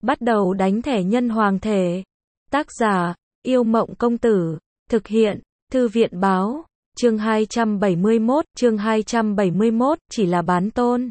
Bắt đầu đánh thẻ nhân hoàng thể. Tác giả, Yêu Mộng Công Tử. Thực hiện, Thư viện Báo. Chương 271, chỉ là bán tôn.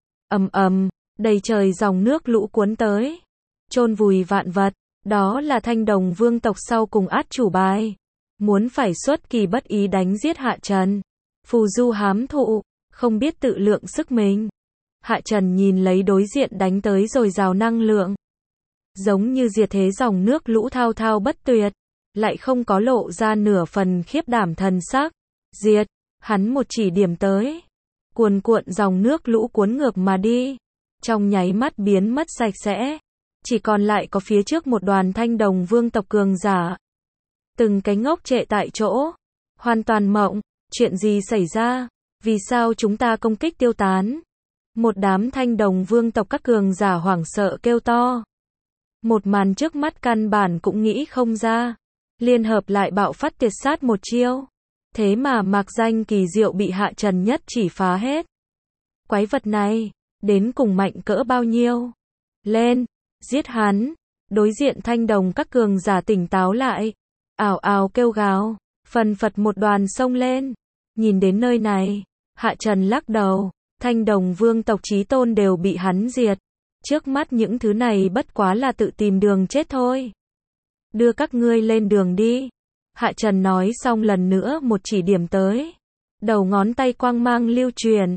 Đầy trời dòng nước lũ cuốn tới. Chôn vùi vạn vật. Đó là Thanh Đồng vương tộc sau cùng át chủ bài. Muốn phải xuất kỳ bất ý đánh giết Hạ Trần. Phù du hám thụ, không biết tự lượng sức mình. Hạ Trần nhìn lấy đối diện đánh tới dồi dào năng lượng. Giống như diệt thế dòng nước lũ thao thao bất tuyệt. Lại không có lộ ra nửa phần khiếp đảm thần sắc. Diệt, hắn một chỉ điểm tới. Cuồn cuộn dòng nước lũ cuốn ngược mà đi. Trong nháy mắt biến mất sạch sẽ. Chỉ còn lại có phía trước một đoàn Thanh Đồng vương tộc cường giả. Từng cái ngốc trệ tại chỗ. Hoàn toàn mộng, chuyện gì xảy ra? Vì sao chúng ta công kích tiêu tán? Một đám Thanh Đồng vương tộc các cường giả hoảng sợ kêu to. Một màn trước mắt căn bản cũng nghĩ không ra. Liên hợp lại bạo phát tuyệt sát một chiêu. Thế mà mạc danh kỳ diệu bị Hạ Trần nhất chỉ phá hết. Quái vật này, đến cùng mạnh cỡ bao nhiêu? Lên, giết hắn. Đối diện Thanh Đồng các cường giả tỉnh táo lại. Ảo ảo kêu gào, phần phật một đoàn xông lên. Nhìn đến nơi này, Hạ Trần lắc đầu. Thanh Đồng vương tộc chí tôn đều bị hắn diệt. Trước mắt những thứ này bất quá là tự tìm đường chết thôi. Đưa các ngươi lên đường đi. Hạ Trần nói xong lần nữa một chỉ điểm tới. Đầu ngón tay quang mang lưu truyền.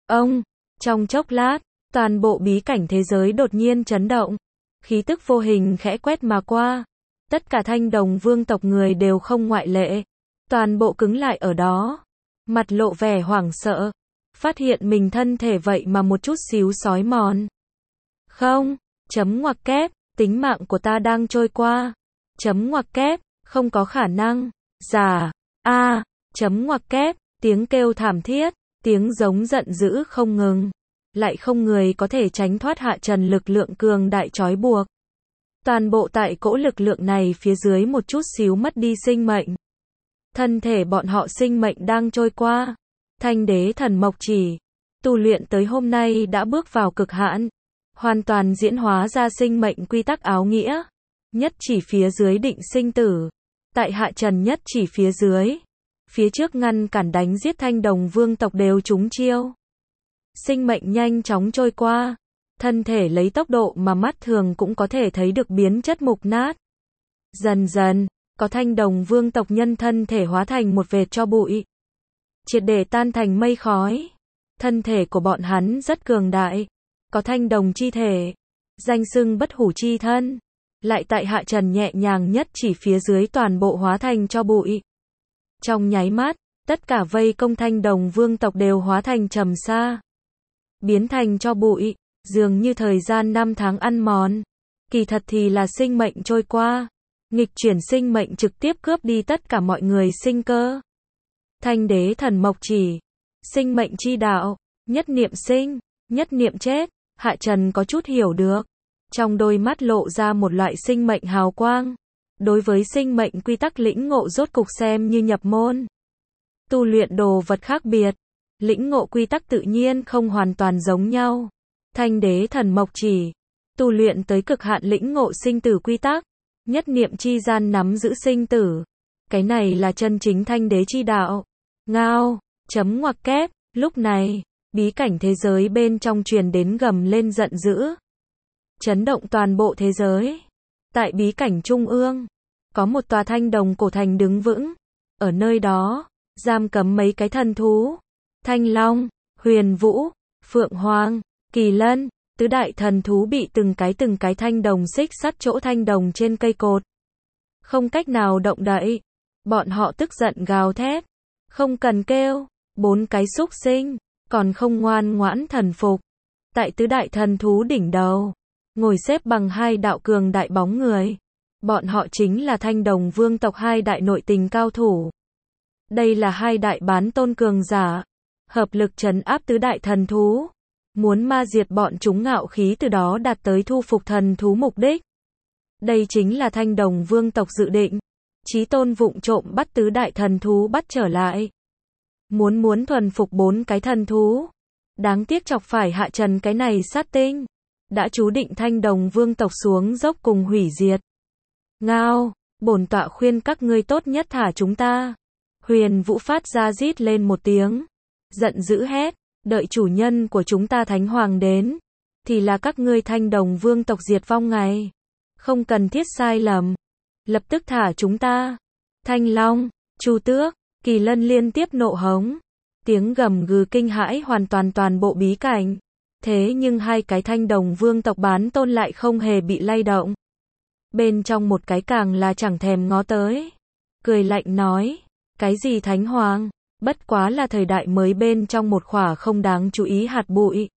Trong chốc lát, toàn bộ bí cảnh thế giới đột nhiên chấn động. Khí tức vô hình khẽ quét mà qua. Tất cả Thanh Đồng vương tộc người đều không ngoại lệ. Toàn bộ cứng lại ở đó. Mặt lộ vẻ hoảng sợ. Phát hiện mình thân thể vậy mà một chút xíu xói mòn. Không, chấm ngoặc kép, tính mạng của ta đang trôi qua. Chấm ngoặc kép, không có khả năng. Giả, chấm ngoặc kép, tiếng kêu thảm thiết, tiếng giống giận dữ không ngừng. Lại không người có thể tránh thoát Hạ Trần lực lượng cường đại trói buộc. Toàn bộ tại cỗ lực lượng này phía dưới một chút xíu mất đi sinh mệnh. Thân thể bọn họ sinh mệnh đang trôi qua. Thanh đế thần mộc chỉ, tu luyện tới hôm nay đã bước vào cực hạn. Hoàn toàn diễn hóa ra sinh mệnh quy tắc áo nghĩa. Nhất chỉ phía dưới định sinh tử. Tại Hạ Trần nhất chỉ phía dưới. Phía trước ngăn cản đánh giết Thanh Đồng vương tộc đều trúng chiêu. Sinh mệnh nhanh chóng trôi qua. Thân thể lấy tốc độ mà mắt thường cũng có thể thấy được biến chất mục nát. Dần dần, có Thanh Đồng vương tộc nhân thân thể hóa thành một vệt tro bụi. Triệt để tan thành mây khói. Thân thể của bọn hắn rất cường đại. Có Thanh Đồng chi thể. Danh xưng bất hủ chi thân. Lại tại Hạ Trần nhẹ nhàng nhất chỉ phía dưới toàn bộ hóa thành tro bụi. Trong nháy mắt, tất cả vây công Thanh Đồng vương tộc đều hóa thành trầm sa. Biến thành tro bụi, dường như thời gian 5 tháng ăn mòn. Kỳ thật thì là sinh mệnh trôi qua. Nghịch chuyển sinh mệnh trực tiếp cướp đi tất cả mọi người sinh cơ. Thanh đế thần mộc chỉ. Sinh mệnh chi đạo. Nhất niệm sinh, nhất niệm chết. Hạ Trần có chút hiểu được. Trong đôi mắt lộ ra một loại sinh mệnh hào quang. Đối với sinh mệnh quy tắc lĩnh ngộ rốt cục xem như nhập môn. Tu luyện đồ vật khác biệt. Lĩnh ngộ quy tắc tự nhiên không hoàn toàn giống nhau. Thanh đế thần mộc chỉ. Tu luyện tới cực hạn lĩnh ngộ sinh tử quy tắc. Nhất niệm chi gian nắm giữ sinh tử. Cái này là chân chính thanh đế chi đạo. Ngao, chấm ngoặc kép, lúc này, bí cảnh thế giới bên trong truyền đến gầm lên giận dữ. Chấn động toàn bộ thế giới. Tại bí cảnh trung ương, có một tòa Thanh Đồng cổ thành đứng vững. Ở nơi đó, giam cấm mấy cái thần thú. Thanh Long, Huyền Vũ, Phượng Hoàng, Kỳ Lân, tứ đại thần thú bị từng cái Thanh Đồng xích sắt chỗ Thanh Đồng trên cây cột. Không cách nào động đậy. Bọn họ tức giận gào thét. Không cần kêu, 4 cái súc sinh, còn không ngoan ngoãn thần phục. Tại tứ đại thần thú đỉnh đầu, ngồi xếp bằng 2 đạo cường đại bóng người. Bọn họ chính là Thanh Đồng vương tộc 2 đại nội tình cao thủ. Đây là 2 đại bán tôn cường giả. Hợp lực trấn áp tứ đại thần thú. Muốn ma diệt bọn chúng ngạo khí từ đó đạt tới thu phục thần thú mục đích. Đây chính là Thanh Đồng vương tộc dự định. Chí tôn vụng trộm bắt tứ đại thần thú bắt trở lại. Muốn thuần phục 4 cái thần thú. Đáng tiếc chọc phải Hạ Trần cái này sát tinh. đã chú định Thanh Đồng vương tộc xuống dốc cùng hủy diệt. Ngao, bổn tọa khuyên các ngươi tốt nhất thả chúng ta. Huyền Vũ phát ra rít lên một tiếng, giận dữ hét, đợi chủ nhân của chúng ta Thánh Hoàng đến, thì là các ngươi Thanh Đồng vương tộc diệt vong ngày. Không cần thiết sai lầm. Lập tức thả chúng ta. Thanh Long, Chu Tước, Kỳ Lân liên tiếp nộ hống. Tiếng gầm gừ kinh hãi hoàn toàn bộ bí cảnh. Thế nhưng hai cái Thanh Đồng vương tộc bán tôn lại không hề bị lay động. Bên trong một cái càng là chẳng thèm ngó tới. Cười lạnh nói, cái gì Thánh Hoàng, bất quá là thời đại mới bên trong một khỏa không đáng chú ý hạt bụi.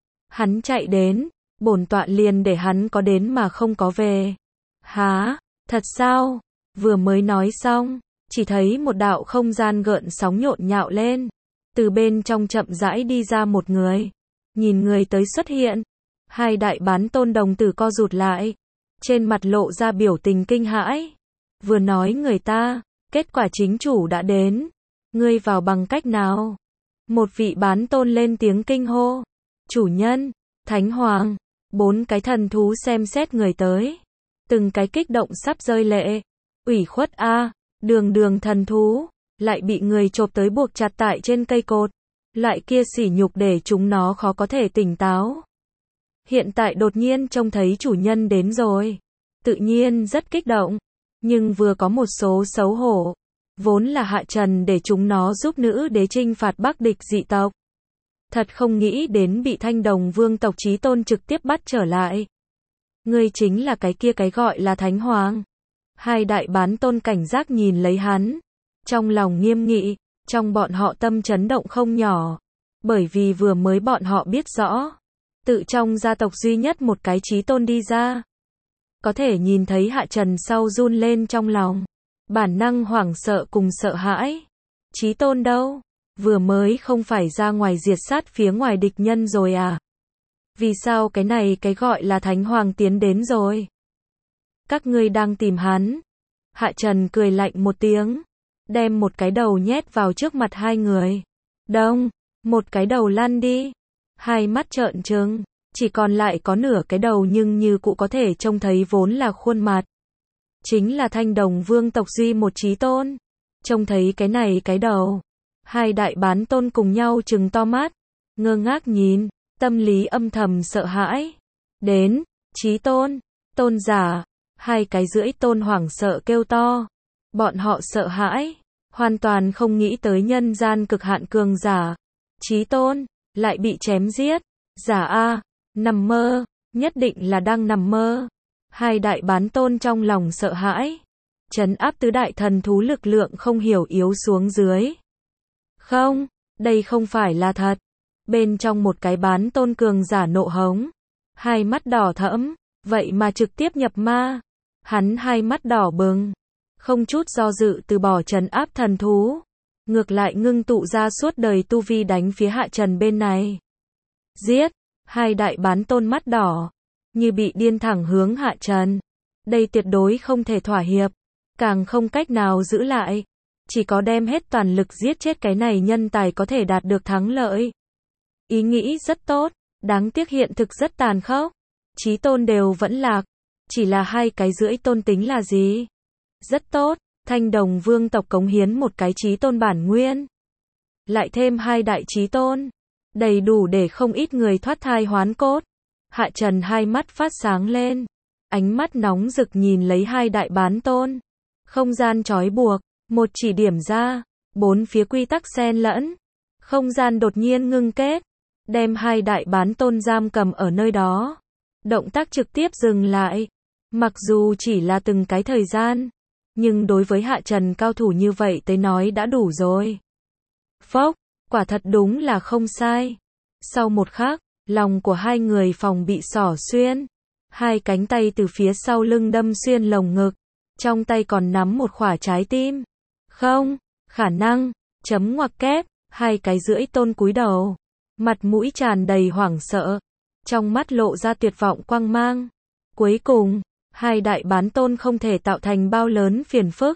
Hắn chạy đến, bổn tọa liền để hắn có đến mà không có về. Hả, thật sao? Vừa mới nói xong, chỉ thấy một đạo không gian gợn sóng nhộn nhạo lên. Từ bên trong chậm rãi đi ra một người. Nhìn người tới xuất hiện, hai đại bán tôn đồng tử co rụt lại. Trên mặt lộ ra biểu tình kinh hãi. Vừa nói người ta, kết quả chính chủ đã đến. Ngươi vào bằng cách nào? Một vị bán tôn lên tiếng kinh hô. Chủ nhân, Thánh Hoàng, bốn cái thần thú xem xét người tới. Từng cái kích động sắp rơi lệ. Ủy khuất a, đường thần thú, lại bị người chộp tới buộc chặt tại trên cây cột. Loại kia sỉ nhục để chúng nó khó có thể tỉnh táo. Hiện tại đột nhiên trông thấy chủ nhân đến rồi. Tự nhiên rất kích động. Nhưng vừa có một số xấu hổ. Vốn là Hạ Trần để chúng nó giúp nữ đế chinh phạt Bắc địch dị tộc. Thật không nghĩ đến bị Thanh Đồng vương tộc chí tôn trực tiếp bắt trở lại. Ngươi chính là cái kia cái gọi là Thánh Hoàng. Hai đại bán tôn cảnh giác nhìn lấy hắn. Trong lòng nghiêm nghị, trong bọn họ tâm chấn động không nhỏ. Bởi vì vừa mới bọn họ biết rõ. Tự trong gia tộc duy nhất một cái chí tôn đi ra. Có thể nhìn thấy Hạ Trần sau run lên trong lòng. Bản năng hoảng sợ cùng sợ hãi. Chí tôn đâu? Vừa mới không phải ra ngoài diệt sát phía ngoài địch nhân rồi à? Vì sao cái này cái gọi là Thánh Hoàng tiến đến rồi? Các ngươi đang tìm hắn. Hạ Trần cười lạnh một tiếng. Đem một cái đầu nhét vào trước mặt hai người. Đông, một cái đầu lăn đi. Hai mắt trợn trừng. Chỉ còn lại có nửa cái đầu nhưng như cụ có thể trông thấy vốn là khuôn mặt. Chính là Thanh Đồng vương tộc duy một chí tôn. Trông thấy cái này cái đầu. Hai đại bán tôn cùng nhau trừng to mắt. Ngơ ngác nhìn. Tâm lý âm thầm sợ hãi. Đến, chí tôn, tôn giả. Hai cái rưỡi tôn hoảng sợ kêu to. Bọn họ sợ hãi. Hoàn toàn không nghĩ tới nhân gian cực hạn cường giả. Chí tôn, lại bị chém giết. Giả a, nằm mơ, nhất định là đang nằm mơ. Hai đại bán tôn trong lòng sợ hãi. Trấn áp tứ đại thần thú lực lượng không hiểu yếu xuống dưới. Không, đây không phải là thật. Bên trong một cái bán tôn cường giả nộ hống. Hai mắt đỏ thẫm, vậy mà trực tiếp nhập ma. Hắn hai mắt đỏ bừng. Không chút do dự từ bỏ trấn áp thần thú. Ngược lại ngưng tụ ra suốt đời tu vi đánh phía Hạ Trần bên này. Giết! Hai đại bán tôn mắt đỏ. Như bị điên thẳng hướng Hạ Trần. Đây tuyệt đối không thể thỏa hiệp. Càng không cách nào giữ lại. Chỉ có đem hết toàn lực giết chết cái này nhân tài có thể đạt được thắng lợi. Ý nghĩ rất tốt. Đáng tiếc hiện thực rất tàn khốc. Chí tôn đều vẫn lạc. Chỉ là hai cái rưỡi tôn tính là gì? Rất tốt. Thanh Đồng vương tộc cống hiến một cái chí tôn bản nguyên. Lại thêm hai đại chí tôn. Đầy đủ để không ít người thoát thai hoán cốt. Hạ Trần hai mắt phát sáng lên. Ánh mắt nóng rực nhìn lấy hai đại bán tôn. Không gian trói buộc. Một chỉ điểm ra. Bốn phía quy tắc xen lẫn. Không gian đột nhiên ngưng kết. Đem hai đại bán tôn giam cầm ở nơi đó. Động tác trực tiếp dừng lại. Mặc dù chỉ là từng cái thời gian. Nhưng đối với Hạ Trần cao thủ như vậy tới nói đã đủ rồi. Phốc, quả thật đúng là không sai. Sau một khắc, lòng của hai người phòng bị xỏ xuyên. Hai cánh tay từ phía sau lưng đâm xuyên lồng ngực. Trong tay còn nắm một quả trái tim. Không, khả năng, chấm ngoặc kép, hai cái rưỡi tôn cúi đầu. Mặt mũi tràn đầy hoảng sợ. Trong mắt lộ ra tuyệt vọng quang mang. Cuối cùng, hai đại bán tôn không thể tạo thành bao lớn phiền phức.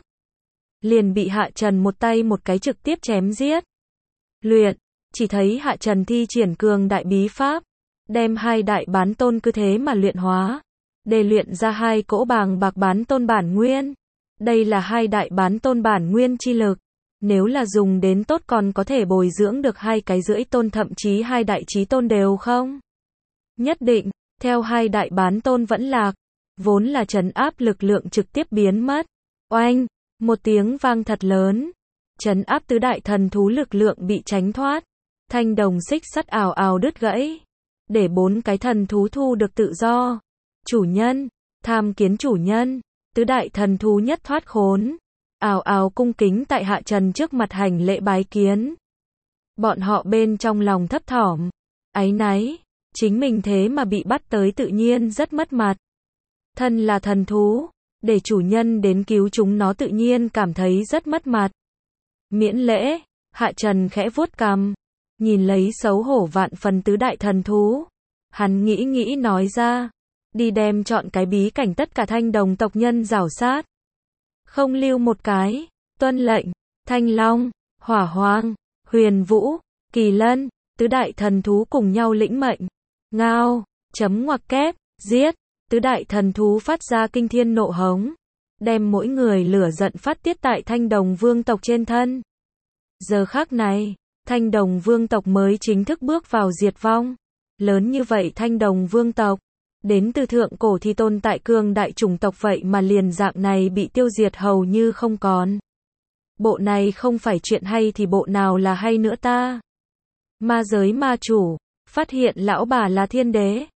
Liền bị Hạ Trần một tay một cái trực tiếp chém giết. Luyện, chỉ thấy Hạ Trần thi triển cường đại bí pháp. đem hai đại bán tôn cứ thế mà luyện hóa, để luyện ra hai cỗ bàng bạc bán tôn bản nguyên. Đây là hai đại bán tôn bản nguyên chi lực. Nếu là dùng đến tốt còn có thể bồi dưỡng được 2,5 tôn thậm chí 2 đại chí tôn đều không? Nhất định, theo hai đại bán tôn vẫn lạc, vốn là trấn áp lực lượng trực tiếp biến mất. Oanh, một tiếng vang thật lớn, trấn áp tứ đại thần thú lực lượng bị tránh thoát. Thanh đồng xích sắt ào ào đứt gãy, để 4 cái thần thú thu được tự do. Chủ nhân, tham kiến chủ nhân, tứ đại thần thú nhất thoát khốn, ào ào cung kính tại hạ trần trước mặt hành lễ bái kiến. Bọn họ bên trong lòng thấp thỏm, áy náy, chính mình thế mà bị bắt tới tự nhiên rất mất mặt. Thân là thần thú, để chủ nhân đến cứu chúng nó tự nhiên cảm thấy rất mất mặt. Miễn lễ, hạ trần khẽ vuốt cằm, nhìn lấy xấu hổ vạn phần tứ đại thần thú. Hắn nghĩ nghĩ nói ra, đi đem chọn cái bí cảnh tất cả thanh đồng tộc nhân rảo sát. Không lưu một cái, tuân lệnh, thanh long, hỏa hoang, huyền vũ, kỳ lân, tứ đại thần thú cùng nhau lĩnh mệnh. Ngao, chấm ngoặc kép, giết, tứ đại thần thú phát ra kinh thiên nộ hống, đem mỗi người lửa giận phát tiết tại thanh đồng vương tộc trên thân. Giờ khắc này, thanh đồng vương tộc mới chính thức bước vào diệt vong. Lớn như vậy thanh đồng vương tộc, đến từ thượng cổ thì tồn tại cường đại chủng tộc vậy mà liền dạng này bị tiêu diệt hầu như không còn. Bộ này không phải chuyện hay thì bộ nào là hay nữa ta? Ma giới ma chủ, phát hiện lão bà là thiên đế.